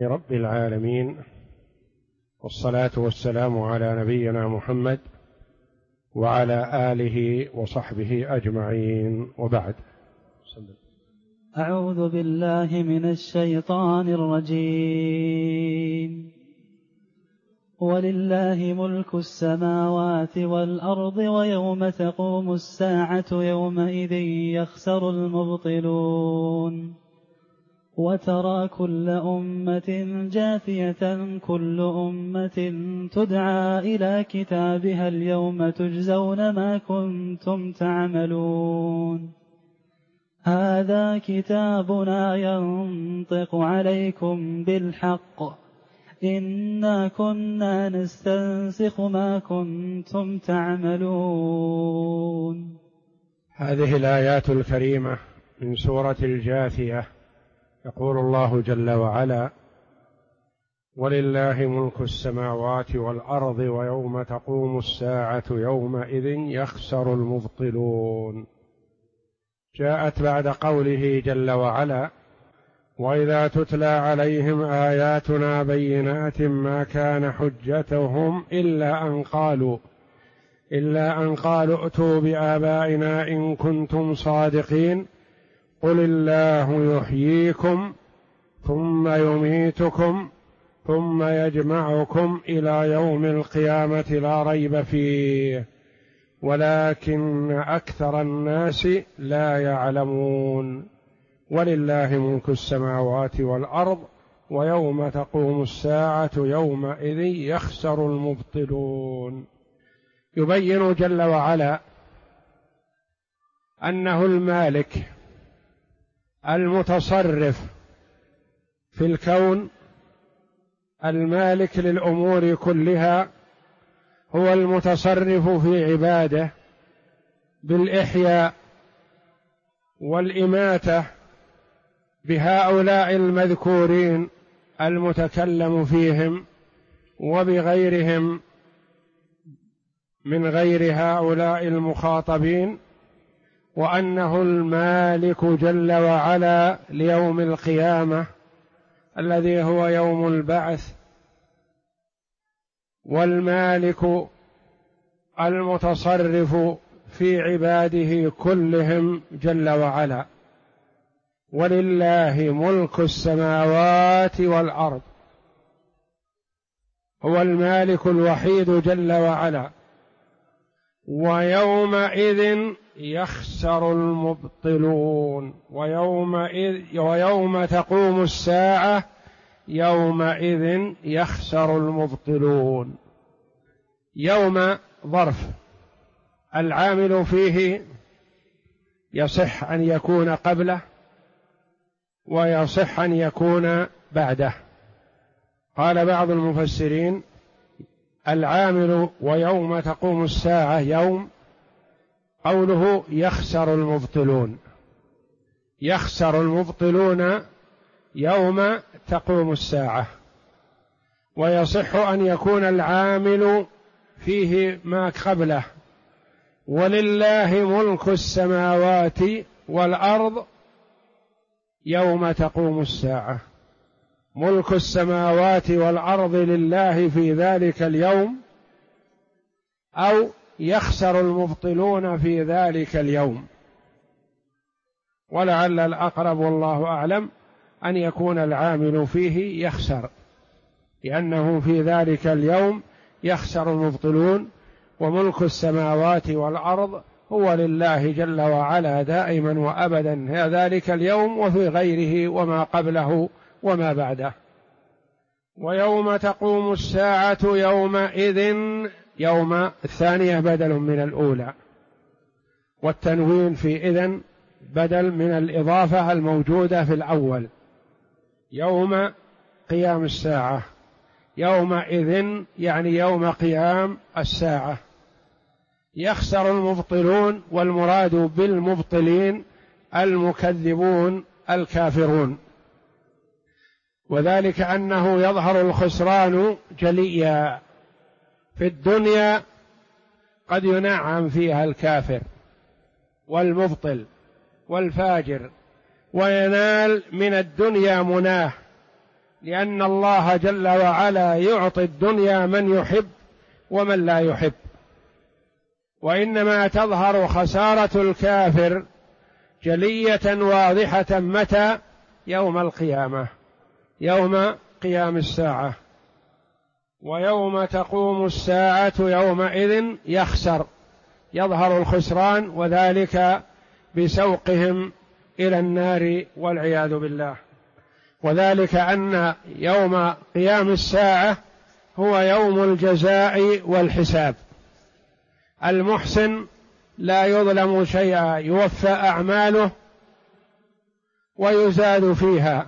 رب العالمين، والصلاة والسلام على نبينا محمد وعلى آله وصحبه أجمعين، وبعد. أعوذ بالله من الشيطان الرجيم. ولله ملك السماوات والأرض ويوم تقوم الساعة يومئذ يخسر المبطلون. وترى كل أمة جاثية كل أمة تدعى إلى كتابها اليوم تجزون ما كنتم تعملون. هذا كتابنا ينطق عليكم بالحق إنا كنا نستنسخ ما كنتم تعملون. هذه الآيات الكريمة من سورة الجاثية. يقول الله جل وعلا: ولله ملك السماوات والأرض ويوم تقوم الساعة يومئذ يخسر المبطلون. جاءت بعد قوله جل وعلا: وإذا تتلى عليهم آياتنا بينات ما كان حجتهم إلا أن قالوا ائتوا بآبائنا إن كنتم صادقين قل الله يحييكم ثم يميتكم ثم يجمعكم إلى يوم القيامة لا ريب فيه ولكن أكثر الناس لا يعلمون. ولله ملك السماوات والأرض ويوم تقوم الساعة يومئذ يخسر المبطلون. يبين جل وعلا أنه المالك المتصرف في الكون، المالك للأمور كلها، هو المتصرف في عباده بالإحياء والإماتة بهؤلاء المذكورين المتكلم فيهم وبغيرهم من غير هؤلاء المخاطبين، وأنه المالك جل وعلا ليوم القيامة الذي هو يوم البعث، والمالك المتصرف في عباده كلهم جل وعلا. ولله ملك السماوات والأرض، هو المالك الوحيد جل وعلا. ويومئذ يخسر المبطلون، ويوم تقوم الساعة يومئذ يخسر المبطلون. يوم ظرف العامل فيه يصح أن يكون قبله ويصح أن يكون بعده. قال بعض المفسرين: العامل ويوم تقوم الساعة يوم، قوله يخسر المبطلون، يخسر المبطلون يوم تقوم الساعة. ويصح أن يكون العامل فيه ما قبله. ولله ملك السماوات والأرض يوم تقوم الساعة، ملك السماوات والأرض لله في ذلك اليوم، أو يخسر المبطلون في ذلك اليوم. ولعل الأقرب والله أعلم أن يكون العامل فيه يخسر، لأنه في ذلك اليوم يخسر المبطلون. وملك السماوات والأرض هو لله جل وعلا دائما وأبدا ذلك اليوم وفي غيره وما قبله وما بعده. ويوم تقوم الساعة يومئذ، يوم الثانية بدل من الأولى، والتنوين في إذن بدل من الإضافة الموجودة في الأول. يوم قيام الساعة، يومئذ يعني يوم قيام الساعة. يخسر المبطلون، والمراد بالمبطلين المكذبون الكافرون، وذلك أنه يظهر الخسران جليا. في الدنيا قد ينعم فيها الكافر والمبطل والفاجر، وينال من الدنيا مناه لأن الله جل وعلا يعطي الدنيا من يحب ومن لا يحب، وإنما تظهر خسارة الكافر جلية واضحة متى؟ يوم القيامة، يوم قيام الساعة، ويوم تقوم الساعة يومئذ يخسر، يظهر الخسران، وذلك بسوقهم إلى النار والعياذ بالله. وذلك أن يوم قيام الساعة هو يوم الجزاء والحساب. المحسن لا يظلم شيئا، يوفى أعماله ويزاد فيها،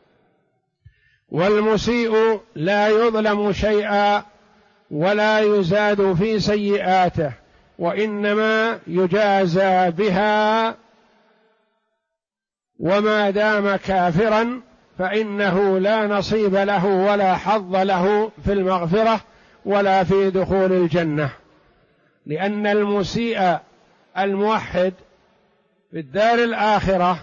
والمسيء لا يظلم شيئا ولا يزاد في سيئاته، وإنما يجازى بها، وما دام كافرا فإنه لا نصيب له ولا حظ له في المغفرة ولا في دخول الجنة، لأن المسيء الموحد في الدار الآخرة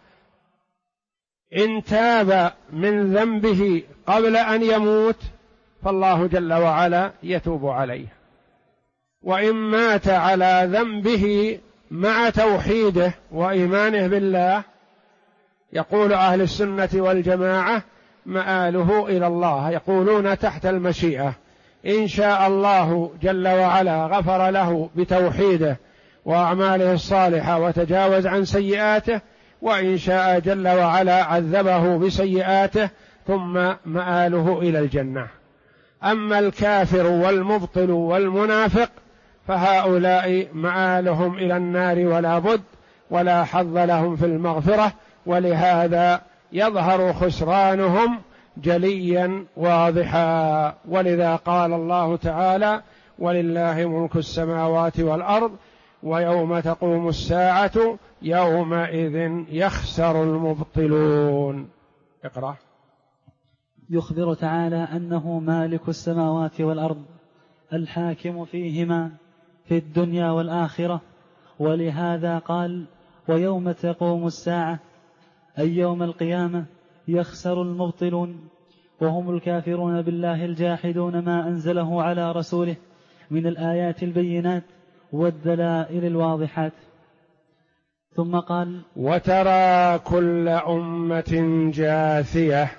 إن تاب من ذنبه قبل أن يموت فالله جل وعلا يتوب عليه، وإن مات على ذنبه مع توحيده وإيمانه بالله يقول أهل السنة والجماعة مآله إلى الله، يقولون تحت المشيئة، إن شاء الله جل وعلا غفر له بتوحيده وأعماله الصالحة وتجاوز عن سيئاته، وإن شاء جل وعلا عذبه بسيئاته ثم مآله إلى الجنة. أما الكافر والمبطل والمنافق فهؤلاء مآلهم إلى النار ولا بد، ولا حظ لهم في المغفرة، ولهذا يظهر خسرانهم جليا واضحا. ولذا قال الله تعالى: ولله ملك السماوات والأرض ويوم تقوم الساعة يومئذ يخسر المبطلون. اقرأ. يخبر تعالى أنه مالك السماوات والأرض الحاكم فيهما في الدنيا والآخرة، ولهذا قال: ويوم تقوم الساعة أي يوم القيامة يخسر المبطلون، وهم الكافرون بالله الجاحدون ما أنزله على رسوله من الآيات البينات والدلائل الواضحات. ثم قال: وترى كل أمة جاثية،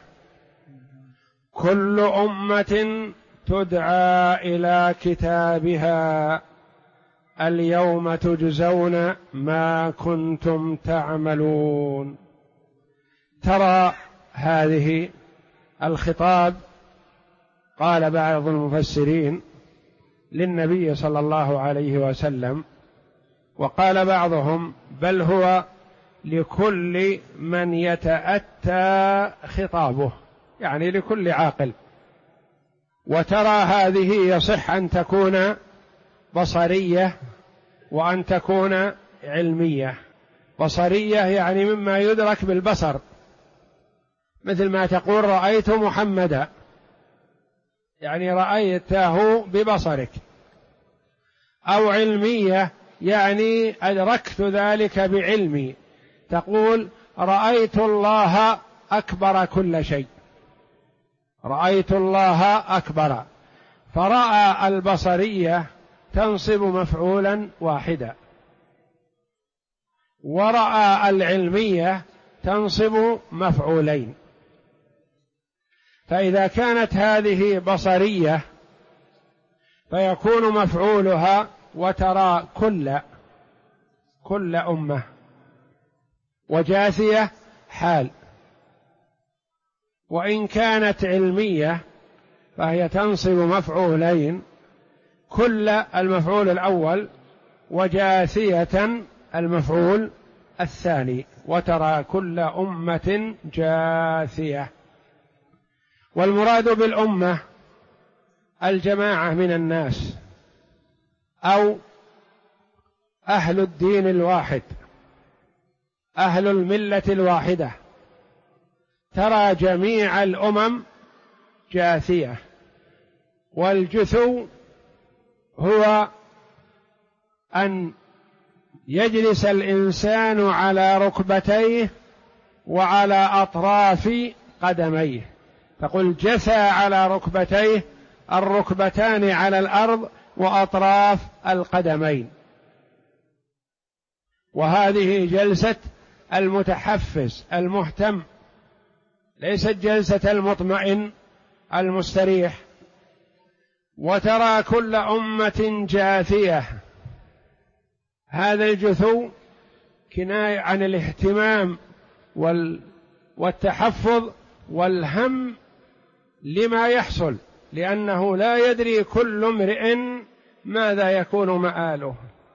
كل أمة تدعى إلى كتابها اليوم تجزون ما كنتم تعملون. ترى هذه الخطاب قال بعض المفسرين للنبي صلى الله عليه وسلم، وقال بعضهم بل هو لكل من يتأتى خطابه، يعني لكل عاقل. وترى هذه يصح أن تكون بصرية وأن تكون علمية. بصرية يعني مما يدرك بالبصر، مثل ما تقول رأيت محمدا، يعني رأيته ببصرك. أو علمية يعني أدركت ذلك بعلمي، تقول رأيت الله أكبر كل شيء، رأيت الله أكبر. فرأى البصرية تنصب مفعولا واحدا، ورأى العلمية تنصب مفعولين. فإذا كانت هذه بصرية فيكون مفعولها وترى كل أمة، وجاثية حال. وإن كانت علمية فهي تنصب مفعولين، كل المفعول الأول، وجاثية المفعول الثاني، وترى كل أمة جاثية. والمراد بالأمة الجماعة من الناس أو أهل الدين الواحد، أهل الملة الواحدة. ترى جميع الأمم جاثية، والجثو هو أن يجلس الإنسان على ركبتيه وعلى أطراف قدميه، تقول جثى على ركبتيه، الركبتان على الأرض وأطراف القدمين. وهذه جلسة المتحفز المهتم، ليست جلسة المطمئن المستريح. وترى كل أمة جاثية، هذا الجثو كناية عن الاهتمام والتحفظ والهم لما يحصل، لأنه لا يدري كل امرئ ماذا يكون مآله.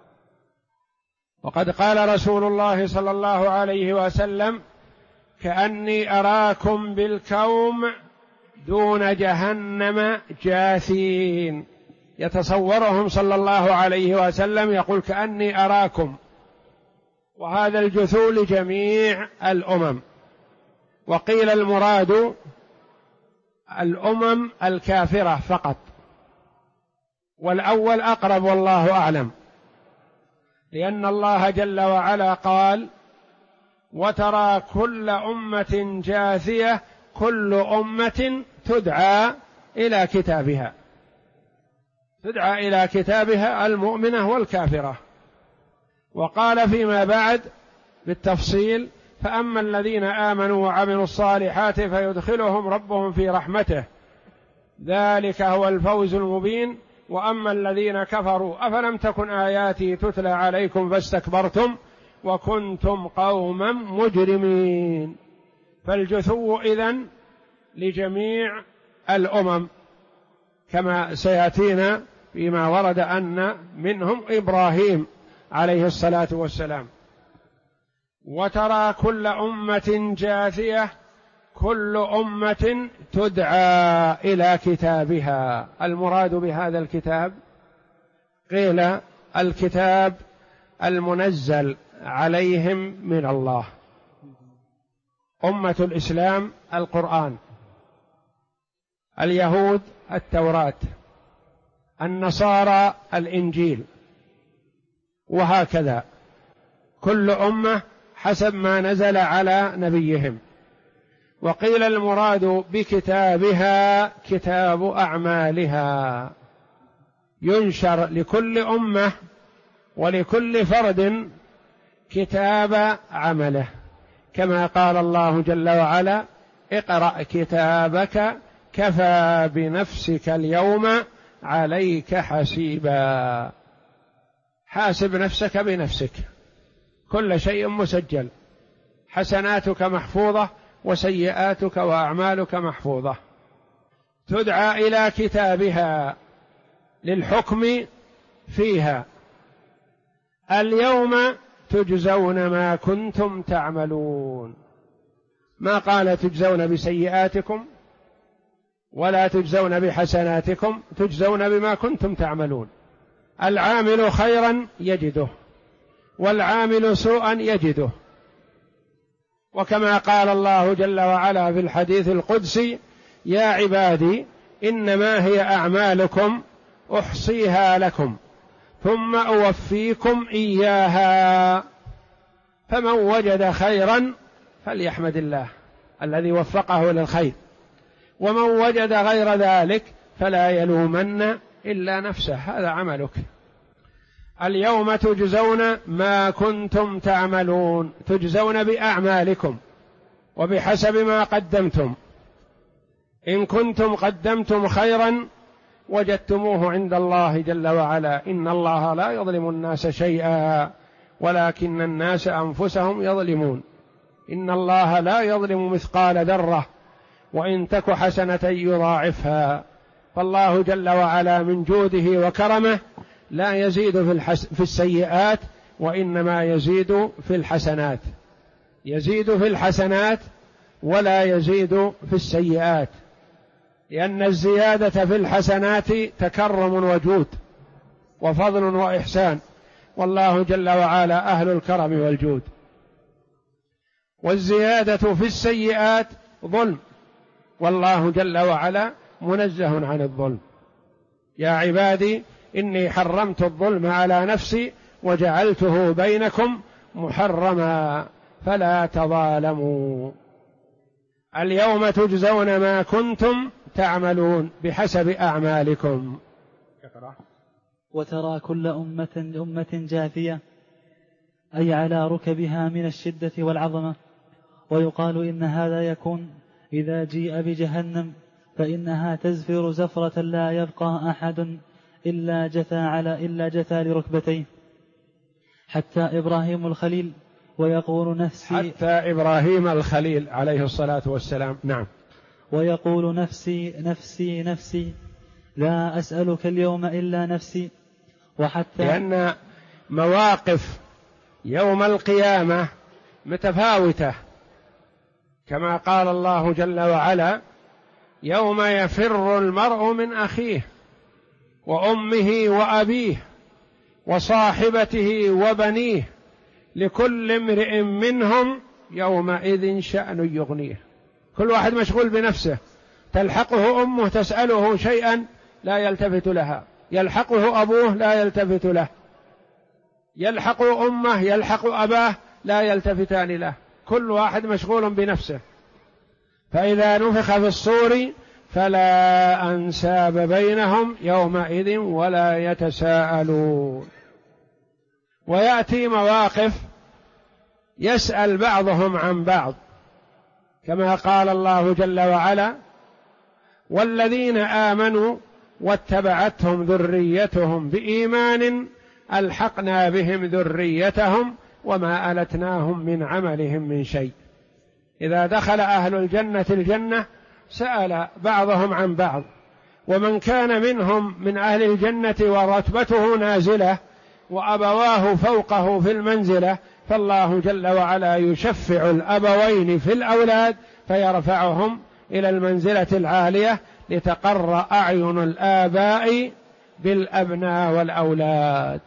وقد قال رسول الله صلى الله عليه وسلم: كأني أراكم بالكوم دون جهنم جاثين. يتصورهم صلى الله عليه وسلم يقول: كأني أراكم، وهذا الجثو لجميع الأمم. وقيل المراد الأمم الكافرة فقط، والأول أقرب والله أعلم، لأن الله جل وعلا قال: وترى كل أمة جاثية، كل أمة تدعى إلى كتابها، تدعى إلى كتابها المؤمنة والكافرة. وقال فيما بعد بالتفصيل: فأما الذين آمنوا وعملوا الصالحات فيدخلهم ربهم في رحمته، ذلك هو الفوز المبين. وأما الذين كفروا أفلم تكن آياتي تتلى عليكم فاستكبرتم وكنتم قوما مجرمين. فالجثو إذن لجميع الأمم، كما سيأتينا فيما ورد أن منهم إبراهيم عليه الصلاة والسلام. وترى كل أمة جاثية، كل أمة تدعى إلى كتابها. المراد بهذا الكتاب قيل الكتاب المنزل عليهم من الله. أمة الإسلام القرآن، اليهود التوراة، النصارى الإنجيل، وهكذا كل أمة حسب ما نزل على نبيهم. وقيل المراد بكتابها كتاب أعمالها، ينشر لكل أمة ولكل فرد كتاب عمله، كما قال الله جل وعلا: اقرأ كتابك كفى بنفسك اليوم عليك حسيبا. حاسب نفسك بنفسك، كل شيء مسجل، حسناتك محفوظة وسيئاتك وأعمالك محفوظة. تدعى إلى كتابها للحكم فيها. اليوم تجزون ما كنتم تعملون، ما قال تجزون بسيئاتكم ولا تجزون بحسناتكم، تجزون بما كنتم تعملون. العامل خيرا يجده، والعامل سوءا يجده. وكما قال الله جل وعلا في الحديث القدسي: يا عبادي إنما هي أعمالكم أحصيها لكم ثم أوفيكم إياها، فمن وجد خيرا فليحمد الله الذي وفقه للخير، ومن وجد غير ذلك فلا يلومن إلا نفسه، هذا عملك. اليوم تجزون ما كنتم تعملون، تجزون بأعمالكم وبحسب ما قدمتم. إن كنتم قدمتم خيرا وجدتموه عند الله جل وعلا: إن الله لا يظلم الناس شيئا ولكن الناس أنفسهم يظلمون. إن الله لا يظلم مثقال ذرة وإن تك حسنة يضاعفها. فالله جل وعلا من جوده وكرمه لا يزيد في السيئات، وإنما يزيد في الحسنات، يزيد في الحسنات ولا يزيد في السيئات، لأن الزيادة في الحسنات تكرم وجود وفضل وإحسان، والله جل وعلا أهل الكرم والجود. والزيادة في السيئات ظلم، والله جل وعلا منزه عن الظلم. يا عبادي إني حرمت الظلم على نفسي وجعلته بينكم محرما فلا تظالموا. اليوم تجزون ما كنتم تعملون بحسب أعمالكم. وترى كل أمة جاثية، أي على ركبها من الشدة والعظمة. ويقال إن هذا يكون إذا جيء بجهنم، فإنها تزفر زفرة لا يبقى أحد إلا جثى لركبتيه، حتى إبراهيم الخليل ويقول نفسي، حتى إبراهيم الخليل عليه الصلاة والسلام. نعم. ويقول نفسي نفسي نفسي لا أسألك اليوم إلا نفسي. وحتى لأن مواقف يوم القيامة متفاوتة، كما قال الله جل وعلا: يوم يفر المرء من أخيه وأمه وأبيه وصاحبته وبنيه لكل امرئ منهم يومئذ شأن يغنيه. كل واحد مشغول بنفسه، تلحقه أمه تسأله شيئا لا يلتفت لها، يلحقه أبوه لا يلتفت له، يلحق أمه يلحق أباه لا يلتفتان له، كل واحد مشغول بنفسه. فإذا نفخ في الصور فلا أنساب بينهم يومئذ ولا يتساءلون. ويأتي مواقف يسأل بعضهم عن بعض، كما قال الله جل وعلا: والذين آمنوا واتبعتهم ذريتهم بإيمان ألحقنا بهم ذريتهم وما ألتناهم من عملهم من شيء. إذا دخل أهل الجنة الجنة سأل بعضهم عن بعض، ومن كان منهم من أهل الجنة ورتبته نازلة وأبواه فوقه في المنزلة، فالله جل وعلا يشفع الأبوين في الأولاد فيرفعهم إلى المنزلة العالية لتقر أعين الآباء بالأبناء والأولاد.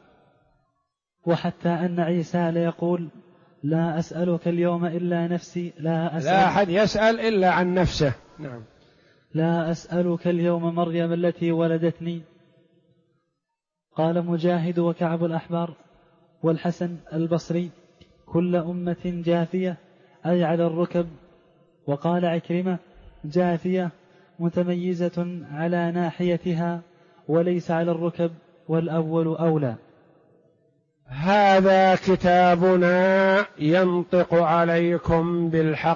وحتى أن عيسى ليقول: لا أسألك اليوم إلا نفسي، لا أحد يسأل إلا عن نفسه. نعم. لا أسألك اليوم مريم التي ولدتني. قال مجاهد وكعب الأحبار والحسن البصري: كل أمة جاثية، أي على الركب. وقال عكرمة: جاثية متميزة على ناحيتها وليس على الركب، والأول أولى. هذا كتابنا ينطق عليكم بالحق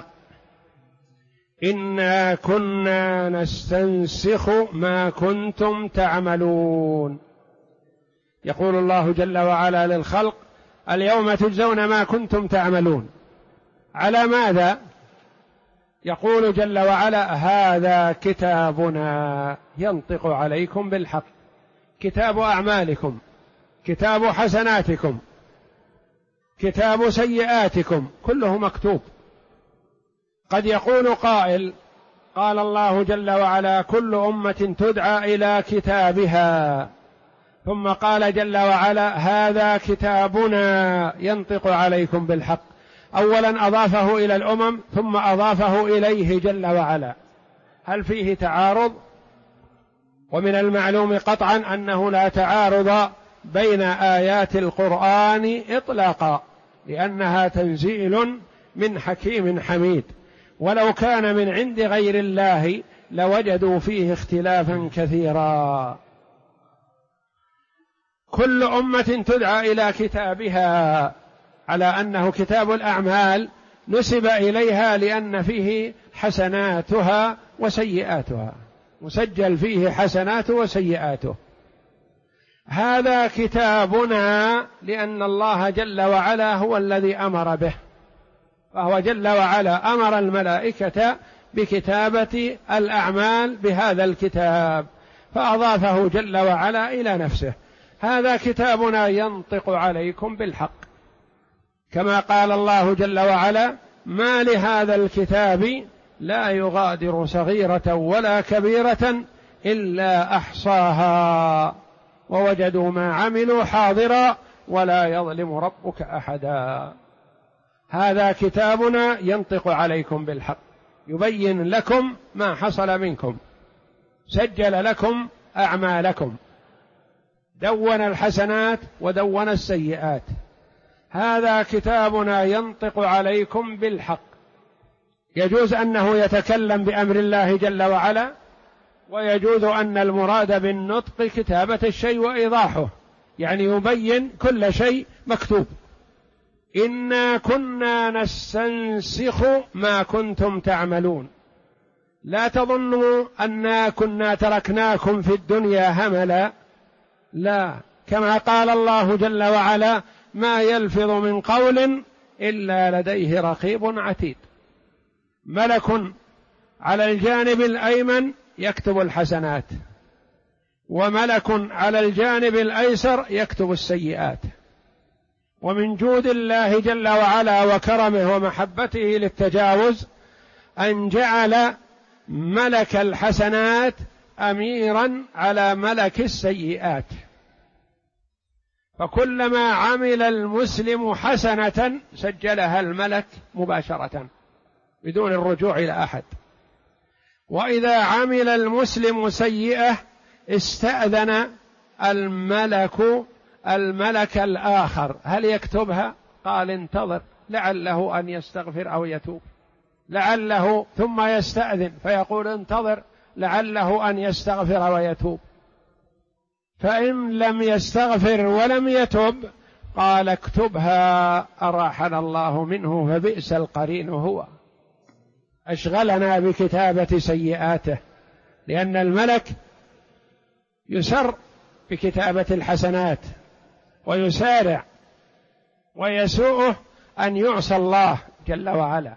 إنا كنا نستنسخ ما كنتم تعملون. يقول الله جل وعلا للخلق: اليوم تجزون ما كنتم تعملون. على ماذا؟ يقول جل وعلا: هذا كتابنا ينطق عليكم بالحق. كتاب أعمالكم، كتاب حسناتكم، كتاب سيئاتكم، كله مكتوب. قد يقول قائل: قال الله جل وعلا: كل أمة تدعى إلى كتابها، ثم قال جل وعلا: هذا كتابنا ينطق عليكم بالحق. أولا أضافه إلى الأمم ثم أضافه إليه جل وعلا، هل فيه تعارض؟ ومن المعلوم قطعا أنه لا تعارض بين آيات القرآن إطلاقا، لأنها تنزيل من حكيم حميد، ولو كان من عند غير الله لوجدوا فيه اختلافا كثيرا. كل أمة تدعى إلى كتابها، على أنه كتاب الأعمال نسب إليها لأن فيه حسناتها وسيئاتها، مسجل فيه حسناته وسيئاته. هذا كتابنا لأن الله جل وعلا هو الذي أمر به، فهو جل وعلا أمر الملائكة بكتابة الأعمال بهذا الكتاب، فأضافه جل وعلا إلى نفسه. هذا كتابنا ينطق عليكم بالحق، كما قال الله جل وعلا: ما لهذا الكتاب لا يغادر صغيرة ولا كبيرة إلا أحصاها ووجدوا ما عملوا حاضرا ولا يظلم ربك أحدا. هذا كتابنا ينطق عليكم بالحق، يبين لكم ما حصل منكم، سجل لكم أعمالكم، دون الحسنات ودون السيئات. هذا كتابنا ينطق عليكم بالحق يجوز أنه يتكلم بأمر الله جل وعلا، ويجوز أن المراد بالنطق كتابة الشيء وإيضاحه، يعني يبين كل شيء مكتوب. إنا كنا نستنسخ ما كنتم تعملون، لا تظنوا أنا كنا تركناكم في الدنيا هملا، لا، كما قال الله جل وعلا: ما يلفظ من قول إلا لديه رقيب عتيد. ملك على الجانب الأيمن يكتب الحسنات، وملك على الجانب الأيسر يكتب السيئات. ومن جود الله جل وعلا وكرمه ومحبته للتجاوز أن جعل ملك الحسنات أميرا على ملك السيئات، فكلما عمل المسلم حسنة سجلها الملك مباشرة بدون الرجوع إلى أحد، وإذا عمل المسلم سيئة استأذن الملك الآخر هل يكتبها؟ قال: انتظر لعله أن يستغفر أو يتوب، لعله، ثم يستأذن فيقول: انتظر لعله أن يستغفر ويتوب، فإن لم يستغفر ولم يتب قال: اكتبها أراحنا الله منه فبئس القرين هو، أشغلنا بكتابة سيئاته، لأن الملك يسر بكتابة الحسنات ويسارع، ويسوءه أن يعصى الله جل وعلا.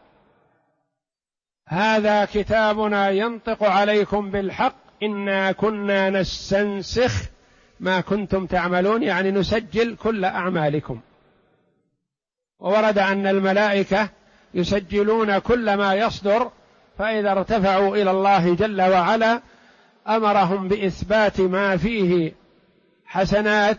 هذا كتابنا ينطق عليكم بالحق إنا كنا نستنسخ ما كنتم تعملون، يعني نسجل كل أعمالكم. وورد أن الملائكة يسجلون كل ما يصدر، فإذا ارتفعوا إلى الله جل وعلا أمرهم بإثبات ما فيه حسنات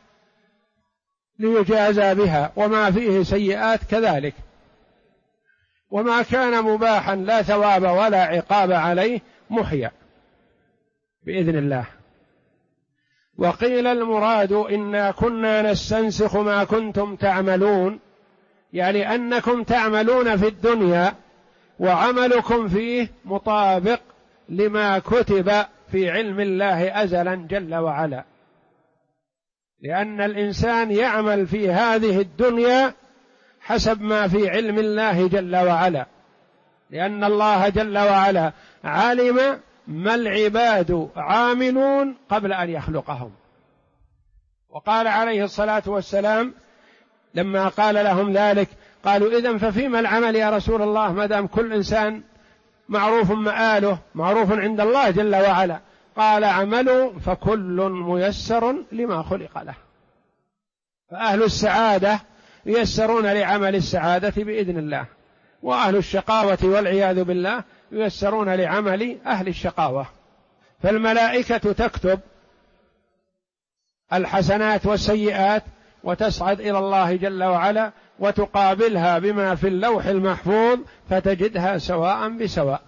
ليجازى بها، وما فيه سيئات كذلك، وما كان مباحا لا ثواب ولا عقاب عليه محيا بإذن الله. وقيل المراد إنا كنا نستنسخ ما كنتم تعملون، يعني أنكم تعملون في الدنيا وعملكم فيه مطابق لما كتب في علم الله أزلا جل وعلا، لأن الإنسان يعمل في هذه الدنيا حسب ما في علم الله جل وعلا، لأن الله جل وعلا علم ما العباد عاملون قبل أن يخلقهم. وقال عليه الصلاة والسلام لما قال لهم ذلك قالوا: إذن ففيما العمل يا رسول الله ما دام كل إنسان معروف مآله معروف عند الله جل وعلا؟ قال: عملوا فكل ميسر لما خلق له. فأهل السعادة ييسرون لعمل السعادة بإذن الله، وأهل الشقاوة والعياذ بالله ييسرون لعمل أهل الشقاوة. فالملائكة تكتب الحسنات والسيئات وتصعد إلى الله جل وعلا وتقابلها بما في اللوح المحفوظ فتجدها سواء بسواء،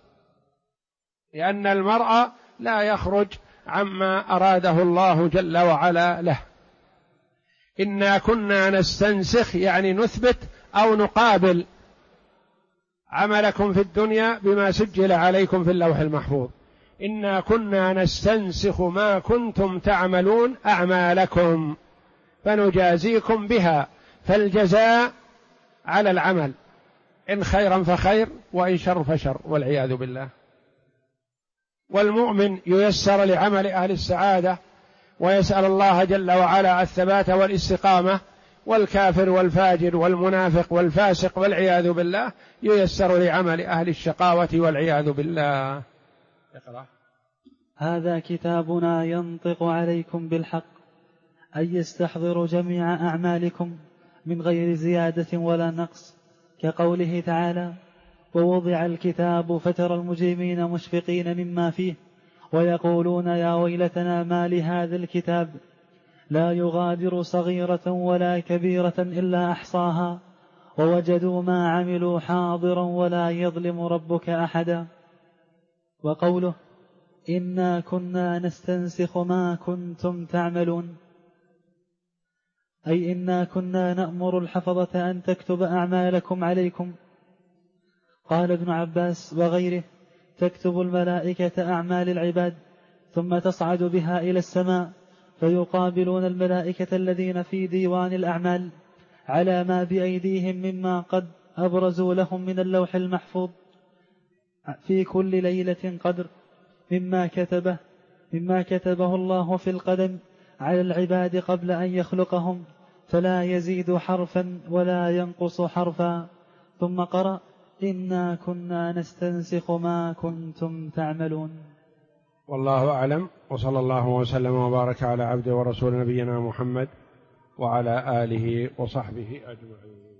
لأن المرء لا يخرج عما أراده الله جل وعلا له. إنا كنا نستنسخ يعني نثبت أو نقابل عملكم في الدنيا بما سجل عليكم في اللوح المحفوظ. إنا كنا نستنسخ ما كنتم تعملون أعمالكم فنجازيكم بها، فالجزاء على العمل، إن خيرا فخير وإن شر فشر والعياذ بالله. والمؤمن ييسر لعمل أهل السعادة ويسأل الله جل وعلا الثبات والاستقامة، والكافر والفاجر والمنافق والفاسق والعياذ بالله ييسر لعمل أهل الشقاوة والعياذ بالله. اقرأ. هذا كتابنا ينطق عليكم بالحق، أي يستحضر جميع أعمالكم من غير زيادة ولا نقص، كقوله تعالى: ووضع الكتاب فترى المجرمين مشفقين مما فيه ويقولون يا ويلتنا ما لهذا الكتاب لا يغادر صغيرة ولا كبيرة إلا أحصاها ووجدوا ما عملوا حاضرا ولا يظلم ربك أحدا. وقوله: إنا كنا نستنسخ ما كنتم تعملون، أي إنا كنا نأمر الحفظة أن تكتب أعمالكم عليكم، قال ابن عباس وغيره: تكتب الملائكة أعمال العباد ثم تصعد بها إلى السماء، فيقابلون الملائكة الذين في ديوان الأعمال على ما بأيديهم مما قد أبرزوا لهم من اللوح المحفوظ في كل ليلة قدر مما كتبه الله في القدم على العباد قبل أن يخلقهم، فلا يزيد حرفا ولا ينقص حرفا. ثم قرأ: إنا كنا نستنسخ ما كنتم تعملون. والله أعلم، وصلى الله وسلم وبارك على عبده ورسول نبينا محمد وعلى آله وصحبه أجمعين.